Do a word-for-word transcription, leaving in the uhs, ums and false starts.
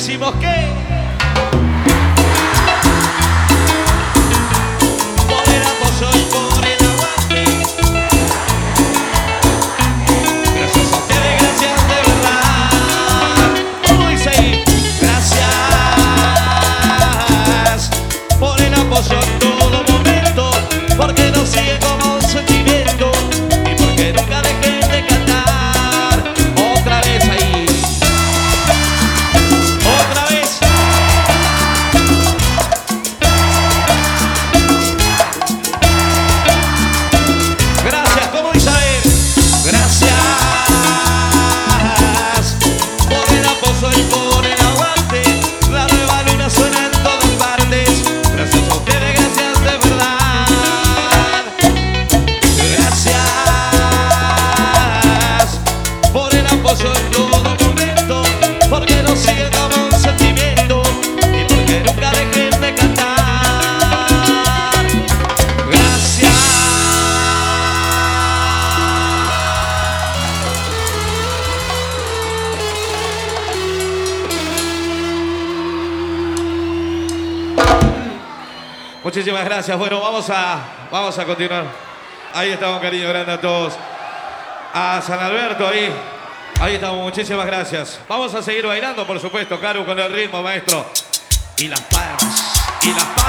decimos que por el apoyo y por el aguante. Gracias a ustedes, gracias de verdad. ¿Cómo dice ahí? Gracias por el apoyo en todo momento, porque nos sigue como un sentimiento y porque nunca dejé de cantar. Otra vez ahí. Otra vez. Gracias, ¿cómo dice a ver? Gracias por el apoyo y por el aguante. La nueva luna suena en todas partes. Gracias a ustedes, gracias de verdad. Gracias por el apoyo en todo momento, porque nos sigue como un sentimiento y porque nunca dejen de cantar. Gracias. Muchísimas gracias. Bueno, vamos a, vamos a continuar. Ahí estamos, cariño grande a todos. A San Alberto, ahí. Ahí estamos, muchísimas gracias. Vamos a seguir bailando, por supuesto, Caru, con el ritmo, maestro. Y las palmas, y las palmas.